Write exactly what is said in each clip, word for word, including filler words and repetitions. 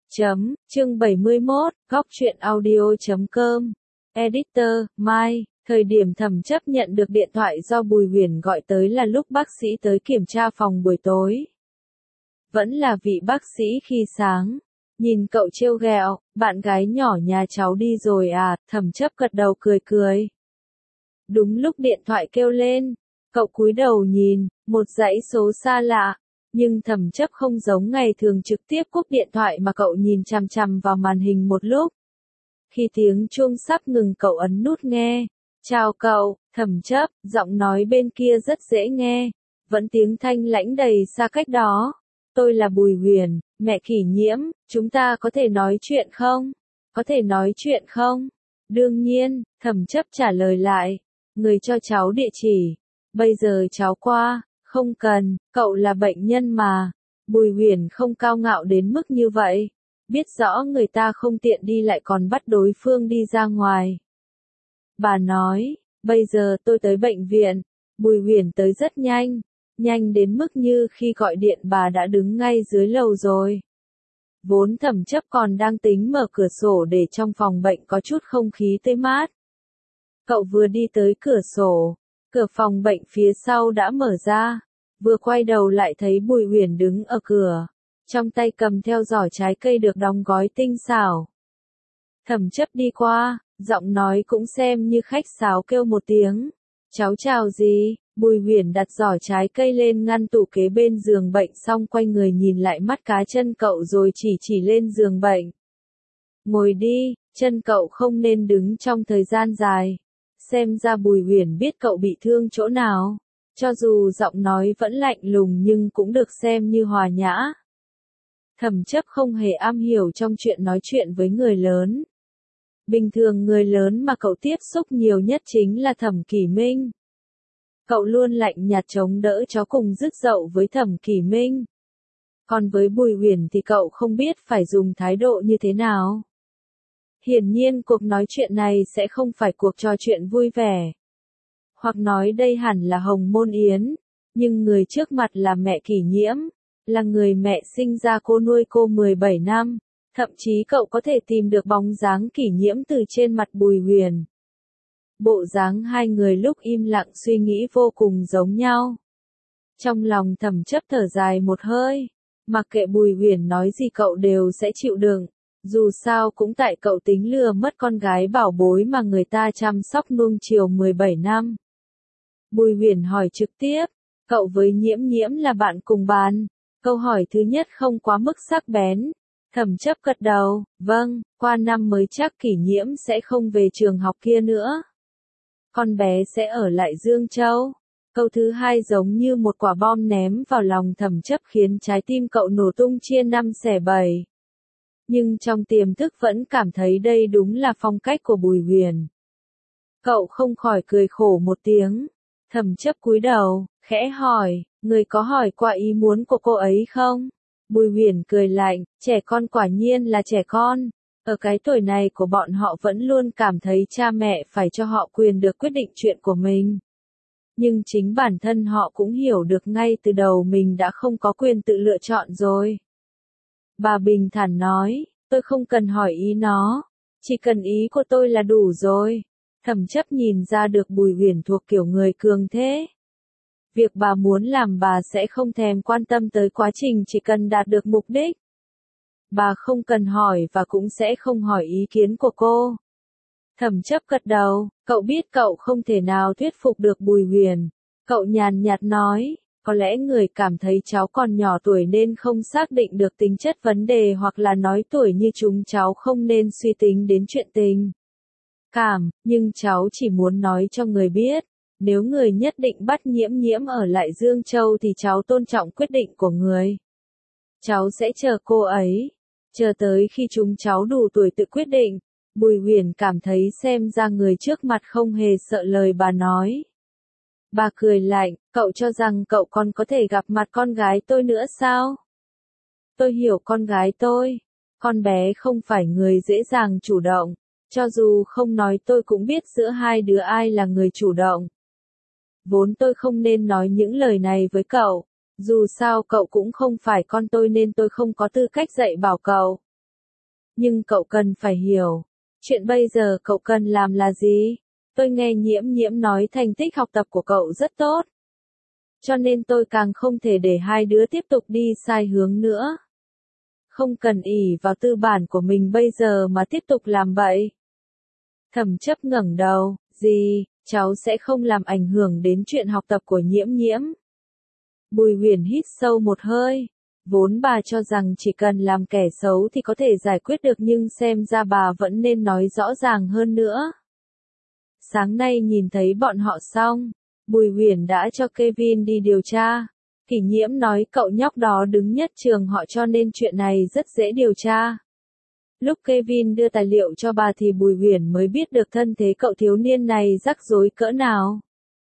Chấm, chương bảy mươi mốt, góc truyện audio chấm com. Editor, Mai, thời điểm Thẩm Chấp nhận được điện thoại do Bùi Huyền gọi tới là lúc bác sĩ tới kiểm tra phòng buổi tối. Vẫn là vị bác sĩ khi sáng. Nhìn cậu trêu ghẹo, bạn gái nhỏ nhà cháu đi rồi à, Thẩm Chấp gật đầu cười cười. Đúng lúc điện thoại kêu lên, cậu cúi đầu nhìn, một dãy số xa lạ. Nhưng Thẩm Chấp không giống ngày thường trực tiếp cúp điện thoại mà cậu nhìn chằm chằm vào màn hình một lúc. Khi tiếng chuông sắp ngừng cậu ấn nút nghe. Chào cậu, Thẩm Chấp, giọng nói bên kia rất dễ nghe. Vẫn tiếng thanh lãnh đầy xa cách đó. Tôi là Bùi Huyền, mẹ Kỷ Nhiễm, chúng ta có thể nói chuyện không? Có thể nói chuyện không? Đương nhiên, Thẩm Chấp trả lời lại. Người cho cháu địa chỉ. Bây giờ cháu qua. Không cần, cậu là bệnh nhân mà. Bùi Huyền không cao ngạo đến mức như vậy. Biết rõ người ta không tiện đi lại còn bắt đối phương đi ra ngoài. Bà nói, bây giờ tôi tới bệnh viện. Bùi Huyền tới rất nhanh. Nhanh đến mức như khi gọi điện bà đã đứng ngay dưới lầu rồi. Vốn Thẩm Chấp còn đang tính mở cửa sổ để trong phòng bệnh có chút không khí tươi mát. Cậu vừa đi tới cửa sổ. Cửa phòng bệnh phía sau đã mở ra, vừa quay đầu lại thấy Bùi Huyền đứng ở cửa, trong tay cầm theo giỏ trái cây được đóng gói tinh xảo. Thẩm Chấp đi qua, giọng nói cũng xem như khách sáo kêu một tiếng. Cháu chào gì? Bùi Huyền đặt giỏ trái cây lên ngăn tủ kế bên giường bệnh xong quay người nhìn lại mắt cá chân cậu rồi chỉ chỉ lên giường bệnh. Ngồi đi, chân cậu không nên đứng trong thời gian dài. Xem ra Bùi Huyền biết cậu bị thương chỗ nào. Cho dù giọng nói vẫn lạnh lùng nhưng cũng được xem như hòa nhã. Thẩm Chấp không hề am hiểu trong chuyện nói chuyện với người lớn. Bình thường người lớn mà cậu tiếp xúc nhiều nhất chính là Thẩm Kỷ Minh. Cậu luôn lạnh nhạt chống đỡ chó cùng dứt dậu với Thẩm Kỷ Minh. Còn với Bùi Huyền thì cậu không biết phải dùng thái độ như thế nào. Hiển nhiên cuộc nói chuyện này sẽ không phải cuộc trò chuyện vui vẻ. Hoặc nói đây hẳn là Hồng Môn Yến, nhưng người trước mặt là mẹ Kỷ Nhiễm, là người mẹ sinh ra cô nuôi cô mười bảy năm, thậm chí cậu có thể tìm được bóng dáng Kỷ Nhiễm từ trên mặt Bùi Huyền. Bộ dáng hai người lúc im lặng suy nghĩ vô cùng giống nhau. Trong lòng Thẩm Chấp thở dài một hơi, mặc kệ Bùi Huyền nói gì cậu đều sẽ chịu đựng. Dù sao cũng tại cậu tính lừa mất con gái bảo bối mà người ta chăm sóc nuông chiều mười bảy năm. Bùi Huyền hỏi trực tiếp, cậu với Nhiễm Nhiễm là bạn cùng bàn. Câu hỏi thứ nhất không quá mức sắc bén. Thẩm Chấp gật đầu, vâng, qua năm mới chắc Kỷ Nhiễm sẽ không về trường học kia nữa. Con bé sẽ ở lại Dương Châu. Câu thứ hai giống như một quả bom ném vào lòng Thẩm Chấp khiến trái tim cậu nổ tung chia năm xẻ bảy. Nhưng trong tiềm thức vẫn cảm thấy đây đúng là phong cách của Bùi Huyền. Cậu không khỏi cười khổ một tiếng. Thẩm Chấp cúi đầu, khẽ hỏi, người có hỏi qua ý muốn của cô ấy không? Bùi Huyền cười lạnh, trẻ con quả nhiên là trẻ con. Ở cái tuổi này của bọn họ vẫn luôn cảm thấy cha mẹ phải cho họ quyền được quyết định chuyện của mình. Nhưng chính bản thân họ cũng hiểu được ngay từ đầu mình đã không có quyền tự lựa chọn rồi. Bà bình thản nói, tôi không cần hỏi ý nó, chỉ cần ý của tôi là đủ rồi. Thẩm Chấp nhìn ra được Bùi Huyền thuộc kiểu người cường thế. Việc bà muốn làm bà sẽ không thèm quan tâm tới quá trình chỉ cần đạt được mục đích. Bà không cần hỏi và cũng sẽ không hỏi ý kiến của cô. Thẩm Chấp gật đầu, cậu biết cậu không thể nào thuyết phục được Bùi Huyền. Cậu nhàn nhạt nói. Có lẽ người cảm thấy cháu còn nhỏ tuổi nên không xác định được tính chất vấn đề hoặc là nói tuổi như chúng cháu không nên suy tính đến chuyện tình cảm, nhưng cháu chỉ muốn nói cho người biết, nếu người nhất định bắt Nhiễm Nhiễm ở lại Dương Châu thì cháu tôn trọng quyết định của người. Cháu sẽ chờ cô ấy, chờ tới khi chúng cháu đủ tuổi tự quyết định. Bùi Huyền cảm thấy xem ra người trước mặt không hề sợ lời bà nói. Bà cười lạnh, cậu cho rằng cậu còn có thể gặp mặt con gái tôi nữa sao? Tôi hiểu con gái tôi. Con bé không phải người dễ dàng chủ động. Cho dù không nói tôi cũng biết giữa hai đứa ai là người chủ động. Vốn tôi không nên nói những lời này với cậu. Dù sao cậu cũng không phải con tôi nên tôi không có tư cách dạy bảo cậu. Nhưng cậu cần phải hiểu. Chuyện bây giờ cậu cần làm là gì? Tôi nghe Nhiễm Nhiễm nói thành tích học tập của cậu rất tốt. Cho nên tôi càng không thể để hai đứa tiếp tục đi sai hướng nữa. Không cần ỷ vào tư bản của mình bây giờ mà tiếp tục làm vậy. Thẩm Chấp ngẩng đầu, gì, cháu sẽ không làm ảnh hưởng đến chuyện học tập của Nhiễm Nhiễm. Bùi Huyền hít sâu một hơi. Vốn bà cho rằng chỉ cần làm kẻ xấu thì có thể giải quyết được nhưng xem ra bà vẫn nên nói rõ ràng hơn nữa. Sáng nay nhìn thấy bọn họ xong, Bùi Huyền đã cho Kevin đi điều tra. Kỷ Nhiễm nói cậu nhóc đó đứng nhất trường họ cho nên chuyện này rất dễ điều tra. Lúc Kevin đưa tài liệu cho bà thì Bùi Huyền mới biết được thân thế cậu thiếu niên này rắc rối cỡ nào.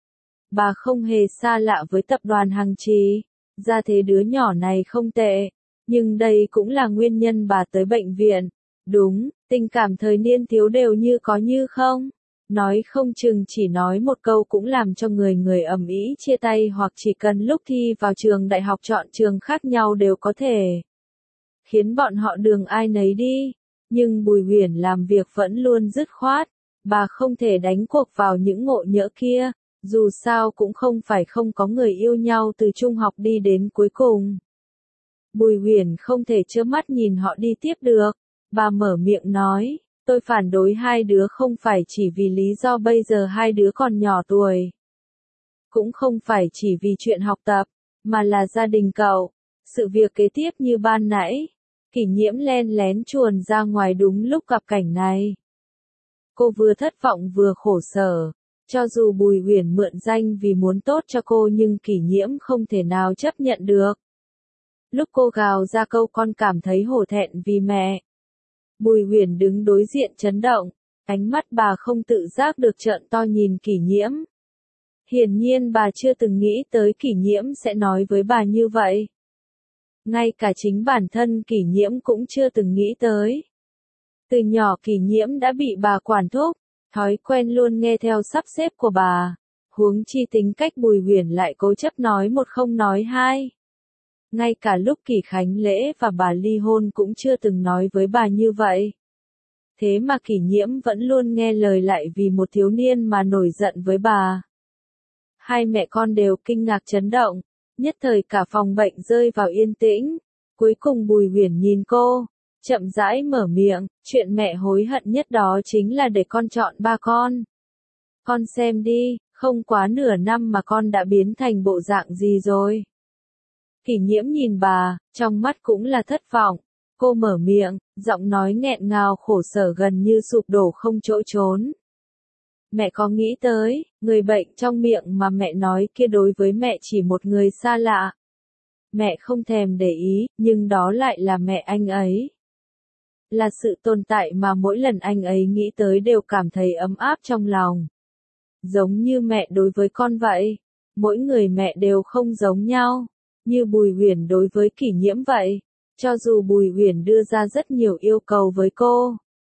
Bà không hề xa lạ với tập đoàn Hằng Trì, ra thế đứa nhỏ này không tệ, nhưng đây cũng là nguyên nhân bà tới bệnh viện. Đúng, tình cảm thời niên thiếu đều như có như không. Nói không chừng chỉ nói một câu cũng làm cho người người ầm ĩ chia tay hoặc chỉ cần lúc thi vào trường đại học chọn trường khác nhau đều có thể khiến bọn họ đường ai nấy đi. Nhưng Bùi Huyền làm việc vẫn luôn dứt khoát, bà không thể đánh cuộc vào những ngộ nhỡ kia, dù sao cũng không phải không có người yêu nhau từ trung học đi đến cuối cùng. Bùi Huyền không thể trơ mắt nhìn họ đi tiếp được, bà mở miệng nói. Tôi phản đối hai đứa không phải chỉ vì lý do bây giờ hai đứa còn nhỏ tuổi. Cũng không phải chỉ vì chuyện học tập, mà là gia đình cậu. Sự việc kế tiếp như ban nãy, Kỷ Nhiễm len lén chuồn ra ngoài đúng lúc gặp cảnh này. Cô vừa thất vọng vừa khổ sở. Cho dù Bùi Huyền mượn danh vì muốn tốt cho cô nhưng Kỷ Nhiễm không thể nào chấp nhận được. Lúc cô gào ra câu con cảm thấy hổ thẹn vì mẹ. Bùi Huyền đứng đối diện chấn động, ánh mắt bà không tự giác được trợn to nhìn Kỷ Nhiễm. Hiển nhiên bà chưa từng nghĩ tới Kỷ Nhiễm sẽ nói với bà như vậy. Ngay cả chính bản thân Kỷ Nhiễm cũng chưa từng nghĩ tới. Từ nhỏ Kỷ Nhiễm đã bị bà quản thúc, thói quen luôn nghe theo sắp xếp của bà, huống chi tính cách Bùi Huyền lại cố chấp nói một không nói hai. Ngay cả lúc Kỷ Khánh lễ và bà ly hôn cũng chưa từng nói với bà như vậy. Thế mà Kỷ Nhiễm vẫn luôn nghe lời lại vì một thiếu niên mà nổi giận với bà. Hai mẹ con đều kinh ngạc chấn động, nhất thời cả phòng bệnh rơi vào yên tĩnh. Cuối cùng Bùi Huyền nhìn cô, chậm rãi mở miệng, chuyện mẹ hối hận nhất đó chính là để con chọn ba con. Con xem đi, không quá nửa năm mà con đã biến thành bộ dạng gì rồi. Kỷ Nhiễm nhìn bà, trong mắt cũng là thất vọng. Cô mở miệng, giọng nói nghẹn ngào khổ sở gần như sụp đổ không chỗ trốn. Mẹ có nghĩ tới, người bệnh trong miệng mà mẹ nói kia đối với mẹ chỉ một người xa lạ. Mẹ không thèm để ý, nhưng đó lại là mẹ anh ấy. Là sự tồn tại mà mỗi lần anh ấy nghĩ tới đều cảm thấy ấm áp trong lòng. Giống như mẹ đối với con vậy. Mỗi người mẹ đều không giống nhau. Như Bùi Huyền đối với Kỷ Nhiễm vậy. Cho dù Bùi Huyền đưa ra rất nhiều yêu cầu với cô.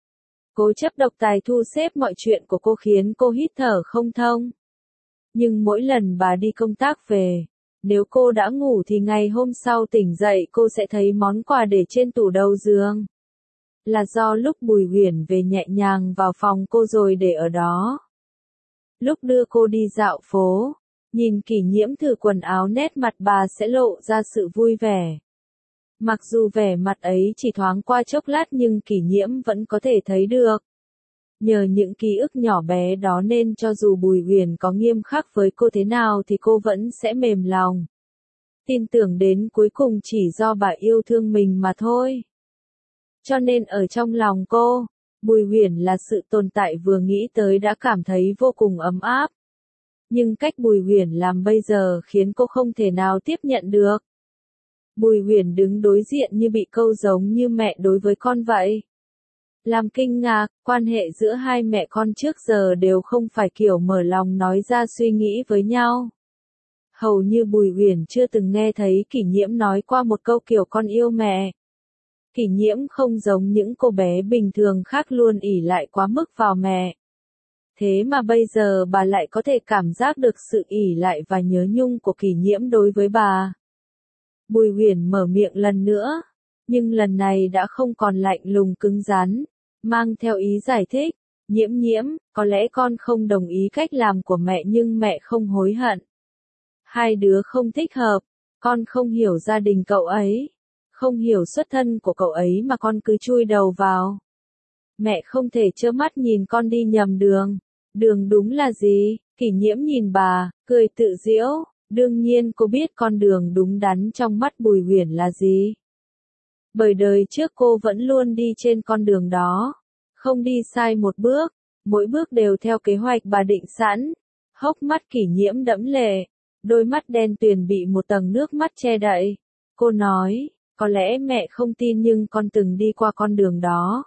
Cố chấp độc tài thu xếp mọi chuyện của cô khiến cô hít thở không thông. Nhưng mỗi lần bà đi công tác về, nếu cô đã ngủ thì ngày hôm sau tỉnh dậy cô sẽ thấy món quà để trên tủ đầu giường. Là do lúc Bùi Huyền về nhẹ nhàng vào phòng cô rồi để ở đó. Lúc đưa cô đi dạo phố, nhìn Kỷ Nhiễm thử quần áo nét mặt bà sẽ lộ ra sự vui vẻ. Mặc dù vẻ mặt ấy chỉ thoáng qua chốc lát nhưng Kỷ Nhiễm vẫn có thể thấy được. Nhờ những ký ức nhỏ bé đó nên cho dù Bùi Huyền có nghiêm khắc với cô thế nào thì cô vẫn sẽ mềm lòng. Tin tưởng đến cuối cùng chỉ do bà yêu thương mình mà thôi. Cho nên ở trong lòng cô, Bùi Huyền là sự tồn tại vừa nghĩ tới đã cảm thấy vô cùng ấm áp. Nhưng cách Bùi Huyền làm bây giờ khiến cô không thể nào tiếp nhận được. Bùi Huyền đứng đối diện như bị câu giống như mẹ đối với con vậy. Làm kinh ngạc, quan hệ giữa hai mẹ con trước giờ đều không phải kiểu mở lòng nói ra suy nghĩ với nhau. Hầu như Bùi Huyền chưa từng nghe thấy Kỷ Nhiễm nói qua một câu kiểu con yêu mẹ. Kỷ Nhiễm không giống những cô bé bình thường khác luôn ỷ lại quá mức vào mẹ. Thế mà bây giờ bà lại có thể cảm giác được sự ỷ lại và nhớ nhung của Kỷ Nhiễm đối với bà. Bùi Huyền mở miệng lần nữa. nhưng lần này đã không còn lạnh lùng cứng rắn, mang theo ý giải thích, Nhiễm Nhiễm, có lẽ con không đồng ý cách làm của mẹ nhưng mẹ không hối hận. Hai đứa không thích hợp, con không hiểu gia đình cậu ấy, không hiểu xuất thân của cậu ấy mà con cứ chui đầu vào. Mẹ không thể trơ mắt nhìn con đi nhầm đường. Đường đúng là gì? Kỷ Nhiễm nhìn bà, cười tự giễu, đương nhiên cô biết con đường đúng đắn trong mắt Bùi Huyền là gì. Bởi đời trước cô vẫn luôn đi trên con đường đó, không đi sai một bước, mỗi bước đều theo kế hoạch bà định sẵn. Hốc mắt Kỷ Nhiễm đẫm lệ, đôi mắt đen tuyền bị một tầng nước mắt che đậy. Cô nói, có lẽ mẹ không tin nhưng con từng đi qua con đường đó.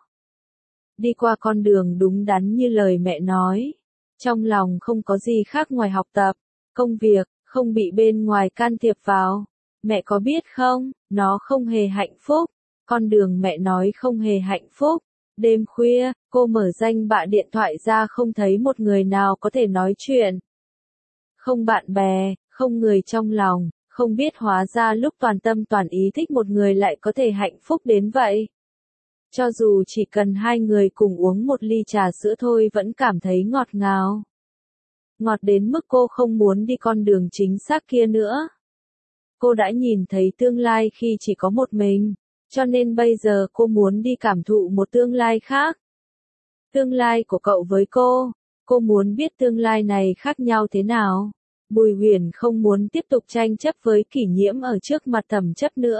Đi qua con đường đúng đắn như lời mẹ nói. Trong lòng không có gì khác ngoài học tập, công việc, không bị bên ngoài can thiệp vào. Mẹ có biết không, nó không hề hạnh phúc. Con đường mẹ nói không hề hạnh phúc. Đêm khuya, cô mở danh bạ điện thoại ra không thấy một người nào có thể nói chuyện. Không bạn bè, không người trong lòng, không biết hóa ra lúc toàn tâm toàn ý thích một người lại có thể hạnh phúc đến vậy. Cho dù chỉ cần hai người cùng uống một ly trà sữa thôi vẫn cảm thấy ngọt ngào. Ngọt đến mức cô không muốn đi con đường chính xác kia nữa. Cô đã nhìn thấy tương lai khi chỉ có một mình, cho nên bây giờ cô muốn đi cảm thụ một tương lai khác. Tương lai của cậu với cô, cô muốn biết tương lai này khác nhau thế nào. Bùi Huyền không muốn tiếp tục tranh chấp với Kỷ Nhiễm ở trước mặt Thẩm Chấp nữa.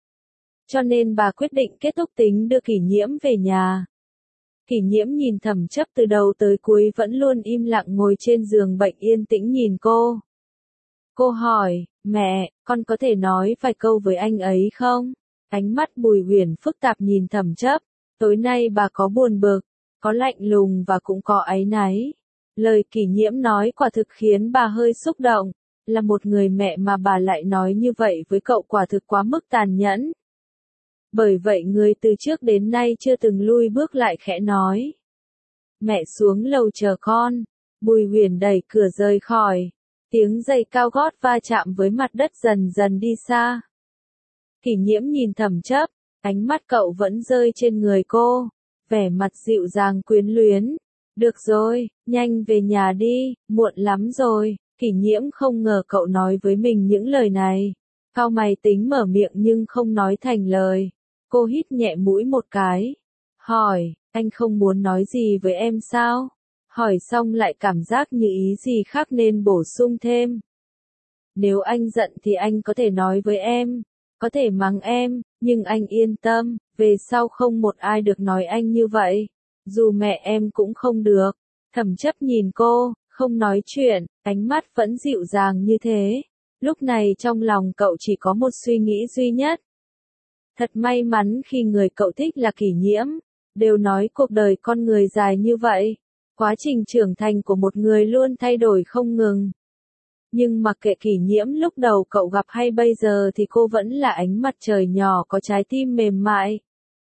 Cho nên bà quyết định kết thúc tính đưa Kỷ Nhiễm về nhà. Kỷ Nhiễm nhìn Thẩm Chấp từ đầu tới cuối vẫn luôn im lặng ngồi trên giường bệnh yên tĩnh nhìn cô. Cô hỏi, mẹ, con có thể nói vài câu với anh ấy không? Ánh mắt Bùi Huyền phức tạp nhìn Thẩm Chấp. Tối nay bà có buồn bực, có lạnh lùng và cũng có áy náy. Lời Kỷ Nhiễm nói quả thực khiến bà hơi xúc động. Là một người mẹ mà bà lại nói như vậy với cậu quả thực quá mức tàn nhẫn. Bởi vậy người từ trước đến nay chưa từng lui bước lại khẽ nói. Mẹ xuống lầu chờ con. Bùi Huyền đẩy cửa rời khỏi. Tiếng giày cao gót va chạm với mặt đất dần dần đi xa. Kỷ Nhiễm nhìn Thẩm Chấp, ánh mắt cậu vẫn rơi trên người cô, vẻ mặt dịu dàng quyến luyến. Được rồi, nhanh về nhà đi, muộn lắm rồi. Kỷ Nhiễm không ngờ cậu nói với mình những lời này. Cau mày tính mở miệng nhưng không nói thành lời. Cô hít nhẹ mũi một cái. Hỏi, anh không muốn nói gì với em sao? Hỏi xong lại cảm giác như ý gì khác nên bổ sung thêm. Nếu anh giận thì anh có thể nói với em, có thể mắng em, nhưng anh yên tâm, về sau không một ai được nói anh như vậy. Dù mẹ em cũng không được. Thẩm Chấp nhìn cô, không nói chuyện, ánh mắt vẫn dịu dàng như thế. Lúc này trong lòng cậu chỉ có một suy nghĩ duy nhất. Thật may mắn khi người cậu thích là Kỷ Nhiễm. Đều nói cuộc đời con người dài như vậy. Quá trình trưởng thành của một người luôn thay đổi không ngừng. Nhưng mặc kệ Kỷ Nhiễm lúc đầu cậu gặp hay bây giờ thì cô vẫn là ánh mặt trời nhỏ có trái tim mềm mại.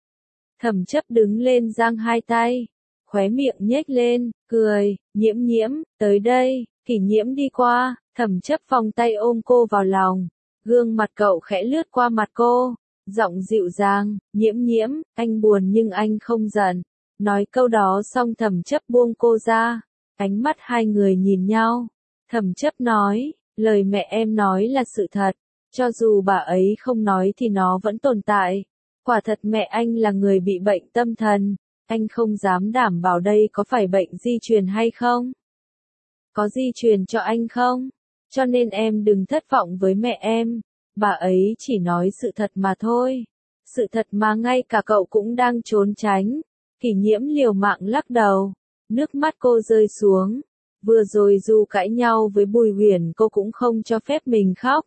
Thẩm Chấp đứng lên giang hai tay, khóe miệng nhếch lên, cười, Nhiễm Nhiễm, tới đây. Kỷ Nhiễm đi qua, Thẩm Chấp vòng tay ôm cô vào lòng, gương mặt cậu khẽ lướt qua mặt cô, giọng dịu dàng, Nhiễm Nhiễm, anh buồn nhưng anh không giận. Nói câu đó xong Thẩm Chấp buông cô ra, ánh mắt hai người nhìn nhau. Thẩm Chấp nói, lời mẹ em nói là sự thật, cho dù bà ấy không nói thì nó vẫn tồn tại. Quả thật mẹ anh là người bị bệnh tâm thần, anh không dám đảm bảo đây có phải bệnh di truyền hay không. Có di truyền cho anh không? Cho nên em đừng thất vọng với mẹ em, bà ấy chỉ nói sự thật mà thôi. Sự thật mà ngay cả cậu cũng đang trốn tránh. Kỷ Nhiễm liều mạng lắc đầu, nước mắt cô rơi xuống. Vừa rồi dù cãi nhau với Bùi Huyền cô cũng không cho phép mình khóc.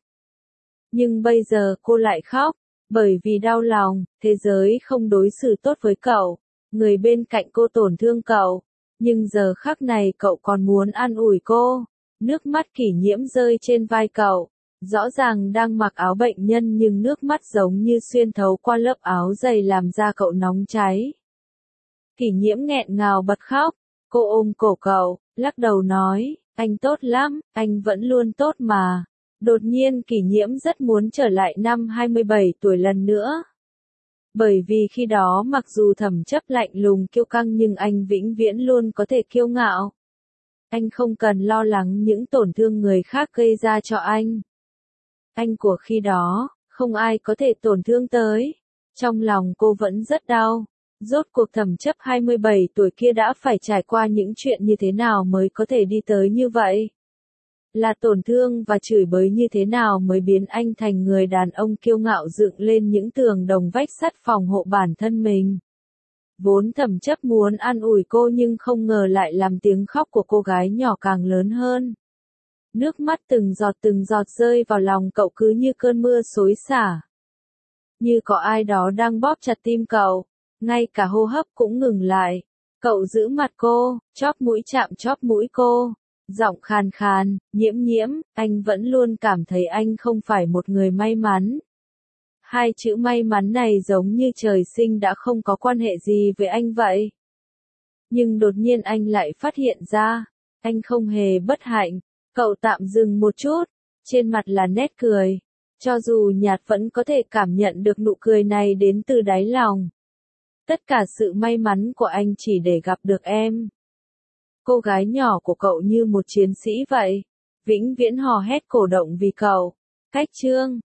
Nhưng bây giờ cô lại khóc, bởi vì đau lòng, thế giới không đối xử tốt với cậu, người bên cạnh cô tổn thương cậu, nhưng giờ khắc này cậu còn muốn an ủi cô. Nước mắt Kỷ Nhiễm rơi trên vai cậu, rõ ràng đang mặc áo bệnh nhân nhưng nước mắt giống như xuyên thấu qua lớp áo dày làm da cậu nóng cháy. Kỷ Nhiễm nghẹn ngào bật khóc, cô ôm cổ cậu, lắc đầu nói, anh tốt lắm, anh vẫn luôn tốt mà. Đột nhiên Kỷ Nhiễm rất muốn trở lại năm hai mươi bảy tuổi lần nữa. Bởi vì khi đó mặc dù Thẩm Chấp lạnh lùng kiêu căng nhưng anh vĩnh viễn luôn có thể kiêu ngạo. Anh không cần lo lắng những tổn thương người khác gây ra cho anh. Anh của khi đó, không ai có thể tổn thương tới. Trong lòng cô vẫn rất đau. Rốt cuộc Thẩm Chấp hai mươi bảy tuổi kia đã phải trải qua những chuyện như thế nào mới có thể đi tới như vậy? Là tổn thương và chửi bới như thế nào mới biến anh thành người đàn ông kiêu ngạo dựng lên những tường đồng vách sắt phòng hộ bản thân mình? Vốn Thẩm Chấp muốn an ủi cô nhưng không ngờ lại làm tiếng khóc của cô gái nhỏ càng lớn hơn. Nước mắt từng giọt từng giọt rơi vào lòng cậu cứ như cơn mưa xối xả. Như có ai đó đang bóp chặt tim cậu, ngay cả hô hấp cũng ngừng lại. Cậu giữ mặt cô, chóp mũi chạm chóp mũi cô, giọng khàn khàn, nhiễm nhiễm, anh vẫn luôn cảm thấy anh không phải một người may mắn. Hai chữ may mắn này giống như trời sinh đã không có quan hệ gì với anh vậy. Nhưng đột nhiên anh lại phát hiện ra, anh không hề bất hạnh. Cậu tạm dừng một chút, trên mặt là nét cười. Cho dù nhạt vẫn có thể cảm nhận được nụ cười này đến từ đáy lòng. Tất cả sự may mắn của anh chỉ để gặp được em. Cô gái nhỏ của cậu như một chiến sĩ vậy. Vĩnh viễn hò hét cổ động vì cậu. Cách chương